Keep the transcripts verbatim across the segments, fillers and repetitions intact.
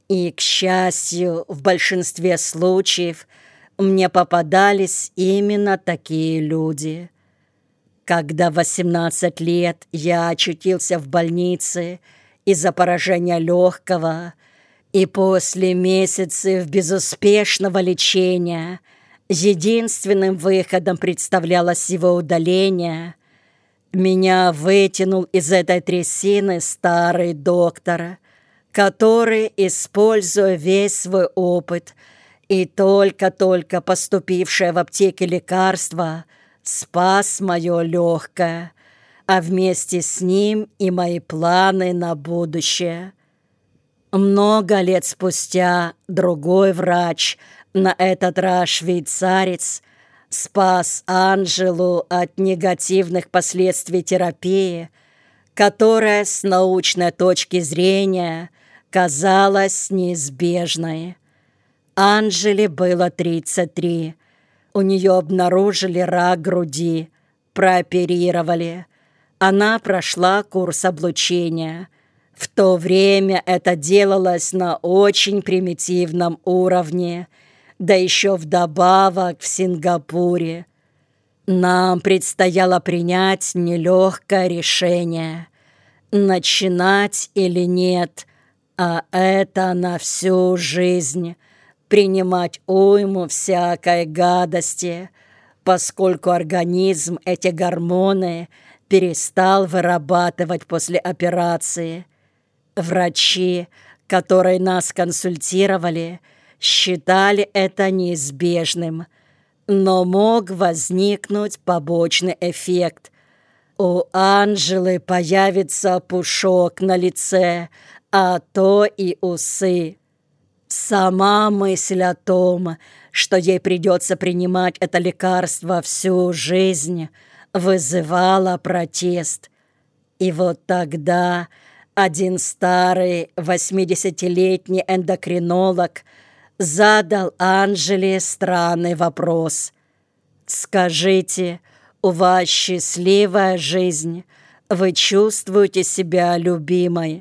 И, к счастью, в большинстве случаев мне попадались именно такие люди. Когда в восемнадцать лет я очутился в больнице из-за поражения легкого, и после месяцев безуспешного лечения единственным выходом представлялось его удаление, меня вытянул из этой трясины старый доктор, который, используя весь свой опыт и только-только поступившее в аптеке лекарство, спас мое легкое, а вместе с ним и мои планы на будущее. Много лет спустя другой врач, на этот раз швейцарец, спас Анжелу от негативных последствий терапии, которая с научной точки зрения казалась неизбежной. Анжеле было тридцать три. У нее обнаружили рак груди, прооперировали. Она прошла курс облучения. В то время это делалось на очень примитивном уровне, да еще вдобавок в Сингапуре. Нам предстояло принять нелегкое решение, начинать или нет, а это на всю жизнь, принимать уйму всякой гадости, поскольку организм эти гормоны перестал вырабатывать после операции. Врачи, которые нас консультировали, считали это неизбежным, но мог возникнуть побочный эффект. У Анжелы появится пушок на лице, а то и усы. Сама мысль о том, что ей придется принимать это лекарство всю жизнь, вызывала протест. И вот тогда один старый восьмидесятилетний эндокринолог задал Анжеле странный вопрос. «Скажите, у вас счастливая жизнь? Вы чувствуете себя любимой?»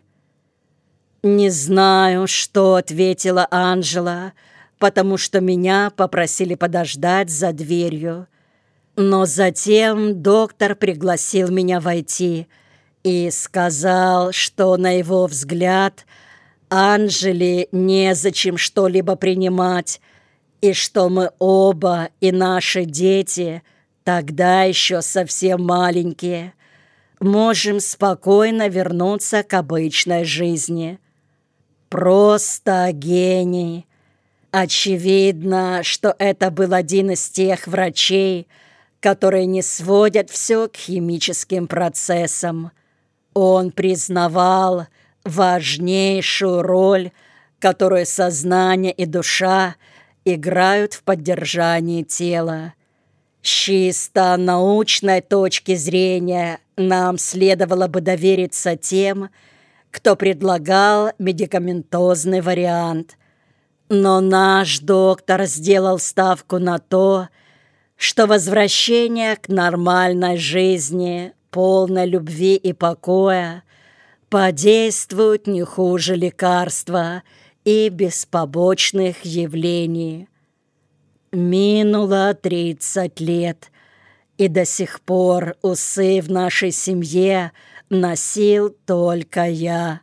«Не знаю, что ответила Анжела, потому что меня попросили подождать за дверью. Но затем доктор пригласил меня войти и сказал, что, на его взгляд, Анжеле незачем что-либо принимать, и что мы оба и наши дети, тогда еще совсем маленькие, можем спокойно вернуться к обычной жизни. Просто гений. Очевидно, что это был один из тех врачей, которые не сводят все к химическим процессам. Он признавал важнейшую роль, которую сознание и душа играют в поддержании тела. С чисто научной точки зрения нам следовало бы довериться тем, кто предлагал медикаментозный вариант. Но наш доктор сделал ставку на то, что возвращение к нормальной жизни, полной любви и покоя, подействует не хуже лекарства и без побочных явлений. Минуло тридцать лет, и до сих пор усы в нашей семье носил только я.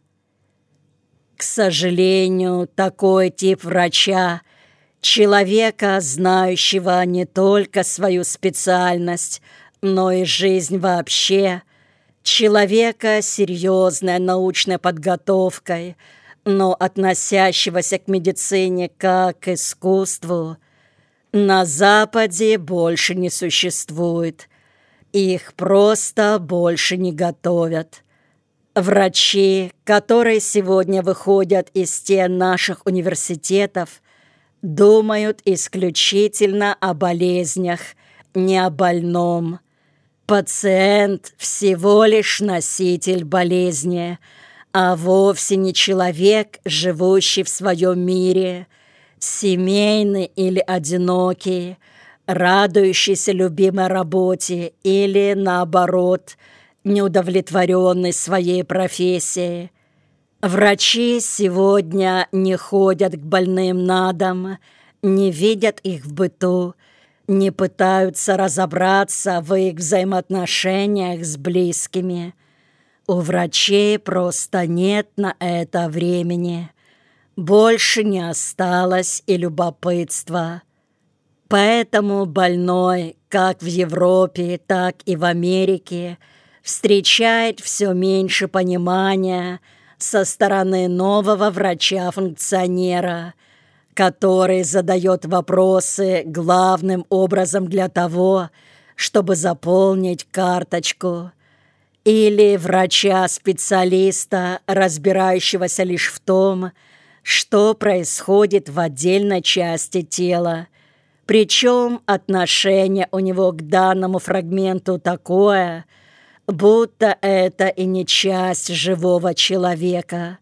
К сожалению, такой тип врача, человека, знающего не только свою специальность, но и жизнь вообще, человека с серьезной научной подготовкой, но относящегося к медицине как к искусству, на Западе больше не существует. Их просто больше не готовят. Врачи, которые сегодня выходят из стен наших университетов, думают исключительно о болезнях, не о больном. Пациент всего лишь носитель болезни, а вовсе не человек, живущий в своем мире, семейный или одинокий, радующийся любимой работе или, наоборот, неудовлетворенный своей профессией. Врачи сегодня не ходят к больным на дом, не видят их в быту, не пытаются разобраться в их взаимоотношениях с близкими. У врачей просто нет на это времени. Больше не осталось и любопытства. Поэтому больной, как в Европе, так и в Америке, встречает все меньше понимания со стороны нового врача-функционера, который задает вопросы главным образом для того, чтобы заполнить карточку, или врача-специалиста, разбирающегося лишь в том, что происходит в отдельной части тела, причем отношение у него к данному фрагменту такое, будто это и не часть живого человека.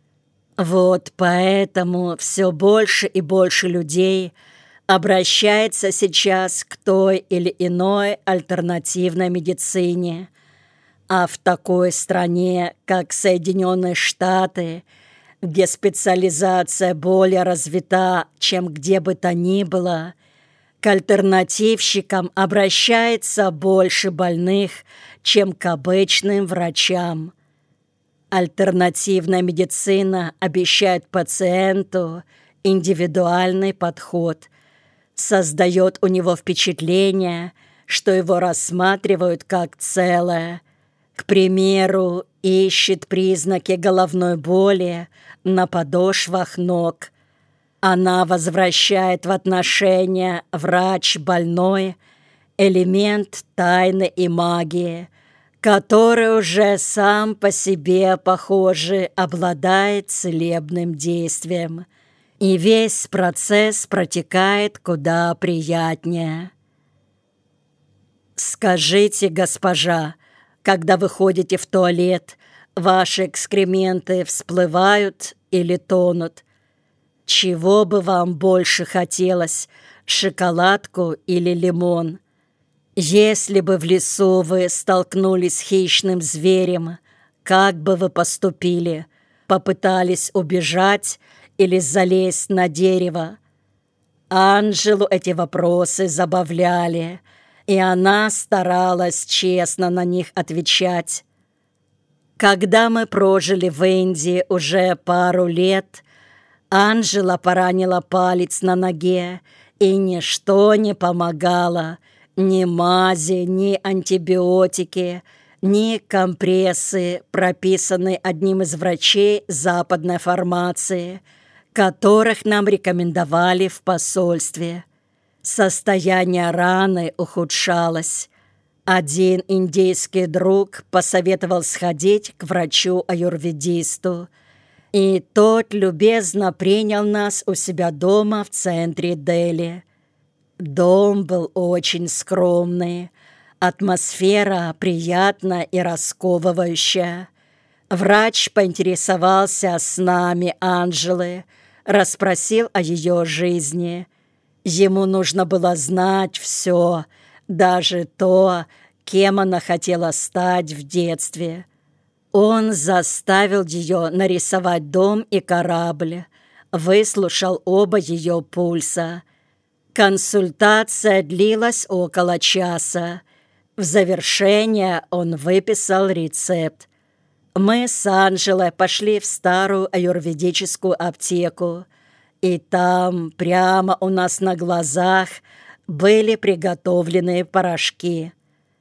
Вот поэтому все больше и больше людей обращается сейчас к той или иной альтернативной медицине. А в такой стране, как Соединенные Штаты, где специализация более развита, чем где бы то ни было, к альтернативщикам обращается больше больных, чем к обычным врачам. Альтернативная медицина обещает пациенту индивидуальный подход, создает у него впечатление, что его рассматривают как целое. К примеру, ищет признаки головной боли на подошвах ног. Она возвращает в отношения врач-больной элемент тайны и магии, который уже сам по себе, похоже, обладает целебным действием, и весь процесс протекает куда приятнее. Скажите, госпожа, когда вы ходите в туалет, ваши экскременты всплывают или тонут? Чего бы вам больше хотелось, шоколадку или лимон? Если бы в лесу вы столкнулись с хищным зверем, как бы вы поступили? Попытались убежать или залезть на дерево? Анжелу эти вопросы забавляли, и она старалась честно на них отвечать. Когда мы прожили в Индии уже пару лет, Анжела поранила палец на ноге, и ничто не помогало. Ни мази, ни антибиотики, ни компрессы, прописанные одним из врачей западной формации, которых нам рекомендовали в посольстве. Состояние раны ухудшалось. Один индийский друг посоветовал сходить к врачу-аюрведисту, и тот любезно принял нас у себя дома в центре Дели. Дом был очень скромный, атмосфера приятная и расковывающая. Врач поинтересовался с нами Анжелы, расспросил о ее жизни. Ему нужно было знать все, даже то, кем она хотела стать в детстве. Он заставил ее нарисовать дом и корабль, выслушал оба ее пульса. Консультация длилась около часа. В завершение он выписал рецепт. Мы с Анжелой пошли в старую аюрведическую аптеку, и там, прямо у нас на глазах, были приготовлены порошки.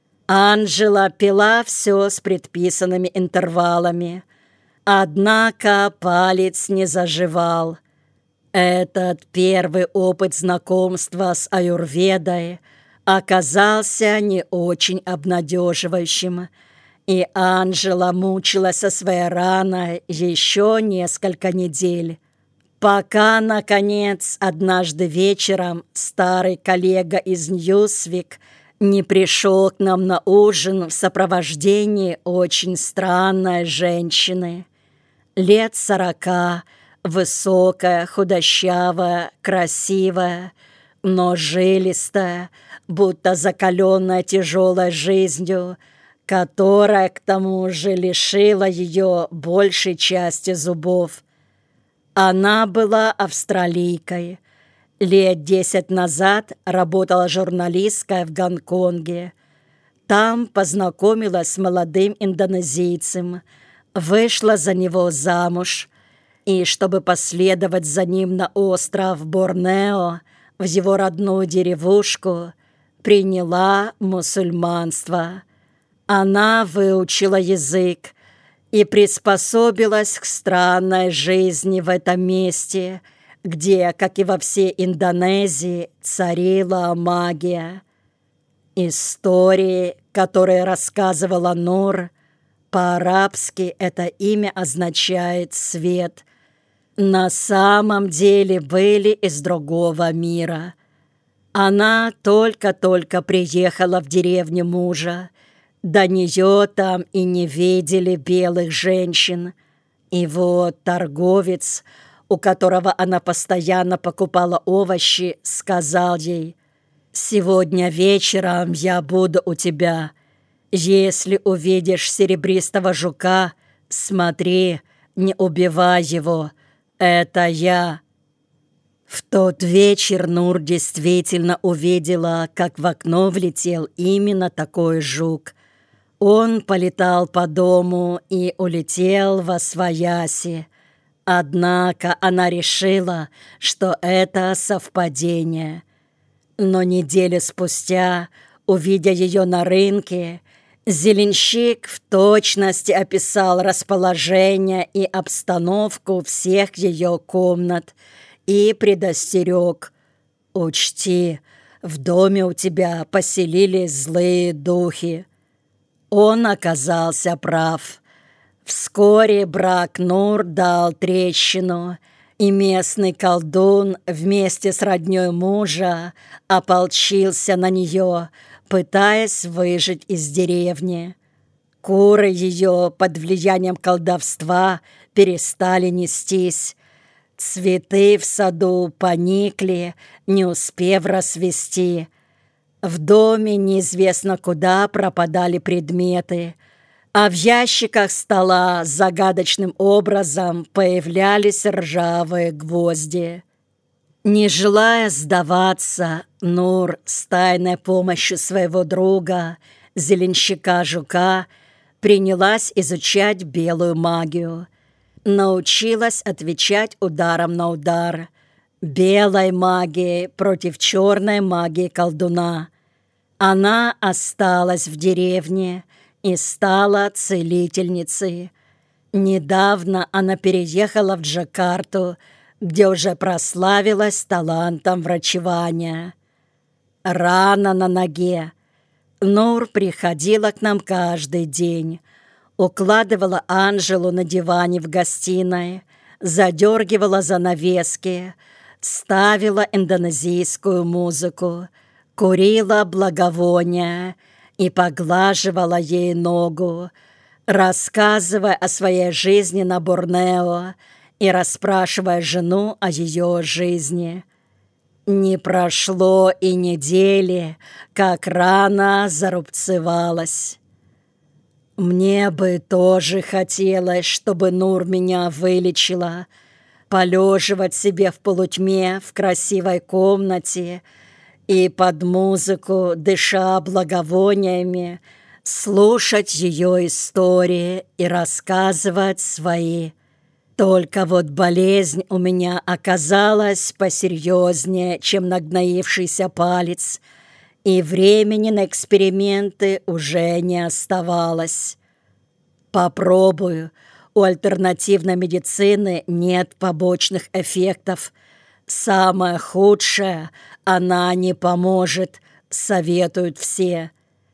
Анжела пила все с предписанными интервалами, однако палец не заживал. Этот первый опыт знакомства с аюрведой оказался не очень обнадеживающим, и Анжела мучилась со своей раной еще несколько недель, пока, наконец, однажды вечером старый коллега из Ньюсвик не пришел к нам на ужин в сопровождении очень странной женщины. Лет сорока, высокая, худощавая, красивая, но жилистая, будто закаленная тяжелой жизнью, которая к тому же лишила ее большей части зубов. Она была австралийкой. Лет десять назад работала журналисткой в Гонконге. Там познакомилась с молодым индонезийцем, вышла за него замуж, и, чтобы последовать за ним на остров Борнео, в его родную деревушку, приняла мусульманство. Она выучила язык и приспособилась к странной жизни в этом месте, где, как и во всей Индонезии, царила магия. Истории, которые рассказывала Нур, по-арабски это имя означает «свет», на самом деле были из другого мира. Она только-только приехала в деревню мужа. До нее там и не видели белых женщин. И вот торговец, у которого она постоянно покупала овощи, сказал ей: «Сегодня вечером я буду у тебя. Если увидишь серебристого жука, смотри, не убивай его. Это я». В тот вечер Нур действительно увидела, как в окно влетел именно такой жук. Он полетал по дому и улетел восвояси. Однако она решила, что это совпадение. Но неделю спустя, увидя ее на рынке, зеленщик в точности описал расположение и обстановку всех ее комнат и предостерег: «Учти, в доме у тебя поселились злые духи». Он оказался прав. Вскоре брак Нур дал трещину, и местный колдун вместе с роднёй мужа ополчился на нее, пытаясь выжить из деревни. Куры ее под влиянием колдовства перестали нестись. Цветы в саду поникли, не успев расцвести. В доме неизвестно куда пропадали предметы, а в ящиках стола загадочным образом появлялись ржавые гвозди. Не желая сдаваться, Нур с тайной помощью своего друга, зеленщика-жука, принялась изучать белую магию. Научилась отвечать ударом на удар. Белой магии против черной магии колдуна. Она осталась в деревне и стала целительницей. Недавно она переехала в Джакарту, где уже прославилась талантом врачевания. Рана на ноге. Нур приходила к нам каждый день, укладывала Анжелу на диване в гостиной, задергивала занавески, ставила индонезийскую музыку, курила благовония и поглаживала ей ногу, рассказывая о своей жизни на Борнео и расспрашивая жену о ее жизни. Не прошло и недели, как рана зарубцевалась. Мне бы тоже хотелось, чтобы Нур меня вылечила, полеживать себе в полутьме в красивой комнате и под музыку, дыша благовониями, слушать ее истории и рассказывать свои. Только вот болезнь у меня оказалась посерьезнее, чем нагноившийся палец, и времени на эксперименты уже не оставалось. Попробую. У альтернативной медицины нет побочных эффектов. Самое худшее — она не поможет, советуют все.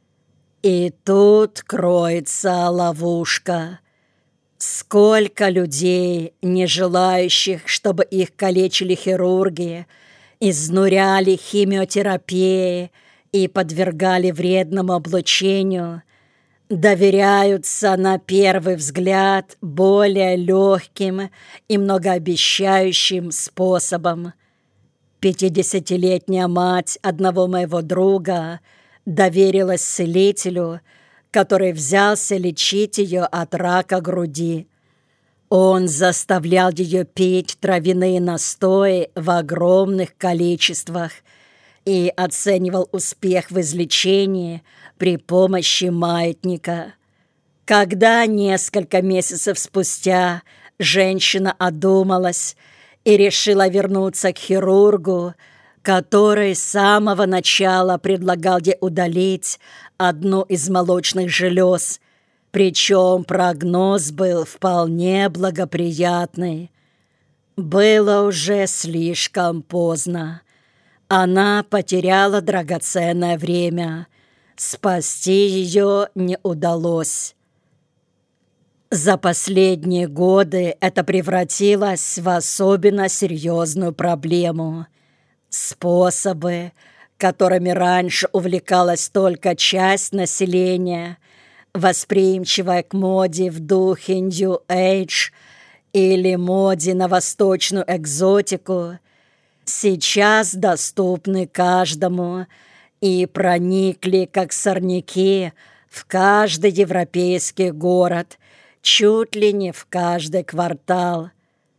И тут кроется ловушка. Сколько людей, не желающих, чтобы их калечили хирурги, изнуряли химиотерапией и подвергали вредному облучению, доверяются на первый взгляд более легким и многообещающим способам. Пятидесятилетняя мать одного моего друга доверилась целителю, который взялся лечить ее от рака груди. Он заставлял ее пить травяные настои в огромных количествах и оценивал успех в излечении при помощи маятника. Когда несколько месяцев спустя женщина одумалась и решила вернуться к хирургу, который с самого начала предлагал ей удалить одну из молочных желез, причем прогноз был вполне благоприятный, было уже слишком поздно. Она потеряла драгоценное время. Спасти ее не удалось. За последние годы это превратилось в особенно серьезную проблему. Способы, которыми раньше увлекалась только часть населения, восприимчивая к моде в духе New Age или моде на восточную экзотику, сейчас доступны каждому и проникли, как сорняки, в каждый европейский город, чуть ли не в каждый квартал.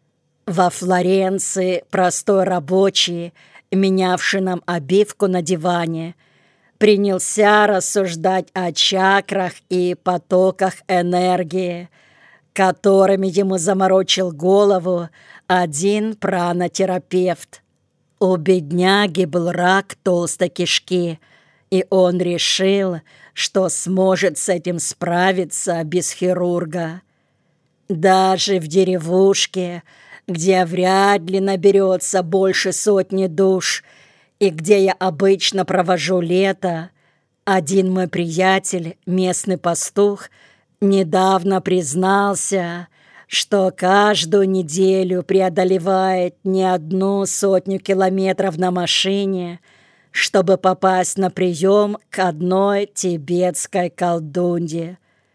Во Флоренции простой рабочий, менявший нам обивку на диване, принялся рассуждать о чакрах и потоках энергии, которыми ему заморочил голову один пранотерапевт. У бедняги был рак толстой кишки, и он решил, что сможет с этим справиться без хирурга. Даже в деревушке, где вряд ли наберется больше сотни душ, и где я обычно провожу лето, один мой приятель, местный пастух, недавно признался, что каждую неделю преодолевает не одну сотню километров на машине, чтобы попасть на прием к одной тибетской колдунье.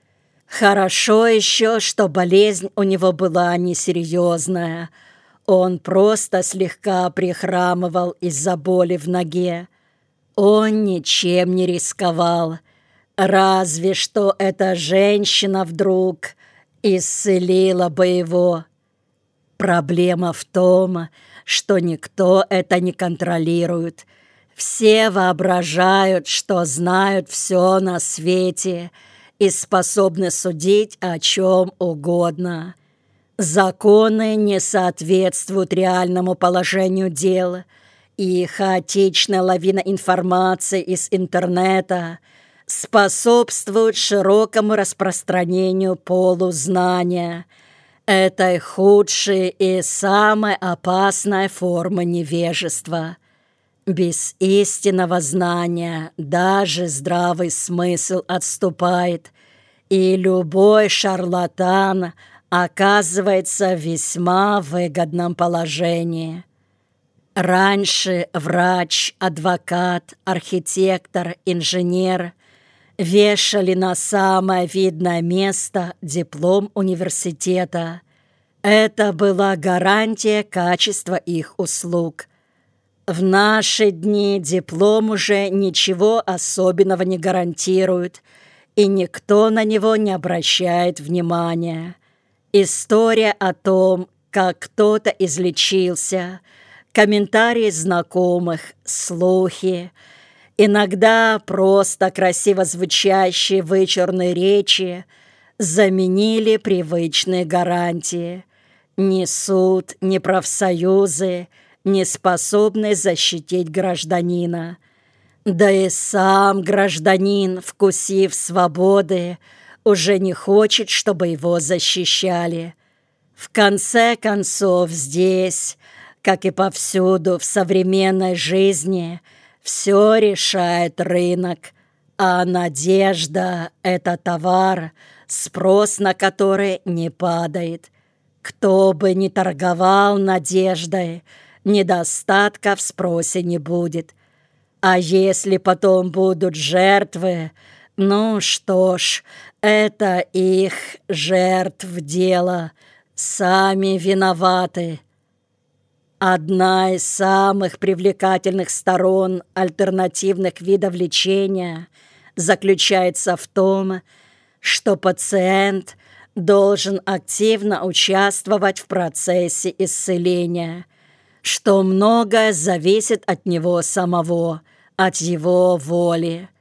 Хорошо еще, что болезнь у него была несерьезная. Он просто слегка прихрамывал из-за боли в ноге. Он ничем не рисковал. Разве что эта женщина вдруг исцелила бы его. Проблема в том, что никто это не контролирует. Все воображают, что знают все на свете и способны судить о чем угодно. Законы не соответствуют реальному положению дел, и хаотичная лавина информации из интернета способствует широкому распространению полузнания, этой худшей и самой опасной формы невежества. Без истинного знания даже здравый смысл отступает, и любой шарлатан оказывается в весьма выгодном положении. Раньше врач, адвокат, архитектор, инженер вешали на самое видное место диплом университета. Это была гарантия качества их услуг. В наши дни диплом уже ничего особенного не гарантирует, и никто на него не обращает внимания. История о том, как кто-то излечился, комментарии знакомых, слухи, иногда просто красиво звучащие вычурные речи заменили привычные гарантии. Ни суд, ни профсоюзы не способны защитить гражданина. Да и сам гражданин, вкусив свободы, уже не хочет, чтобы его защищали. В конце концов, здесь, как и повсюду в современной жизни, все решает рынок, а надежда – это товар, спрос на который не падает. Кто бы ни торговал надеждой, недостатка в спросе не будет. А если потом будут жертвы, ну что ж, это их жертв дело, сами виноваты. Одна из самых привлекательных сторон альтернативных видов лечения заключается в том, что пациент должен активно участвовать в процессе исцеления, что многое зависит от него самого, от его воли.